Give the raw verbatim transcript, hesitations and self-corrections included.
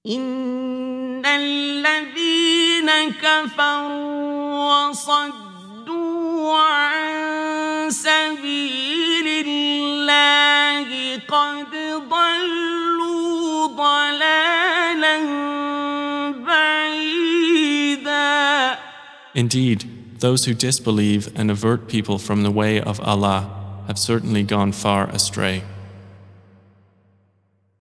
إن الذين كفروا وصدوا عن سبيل الله قد ضلوا ضلالا بعيدا. Indeed, those who disbelieve and avert people from the way of Allah have certainly gone far astray.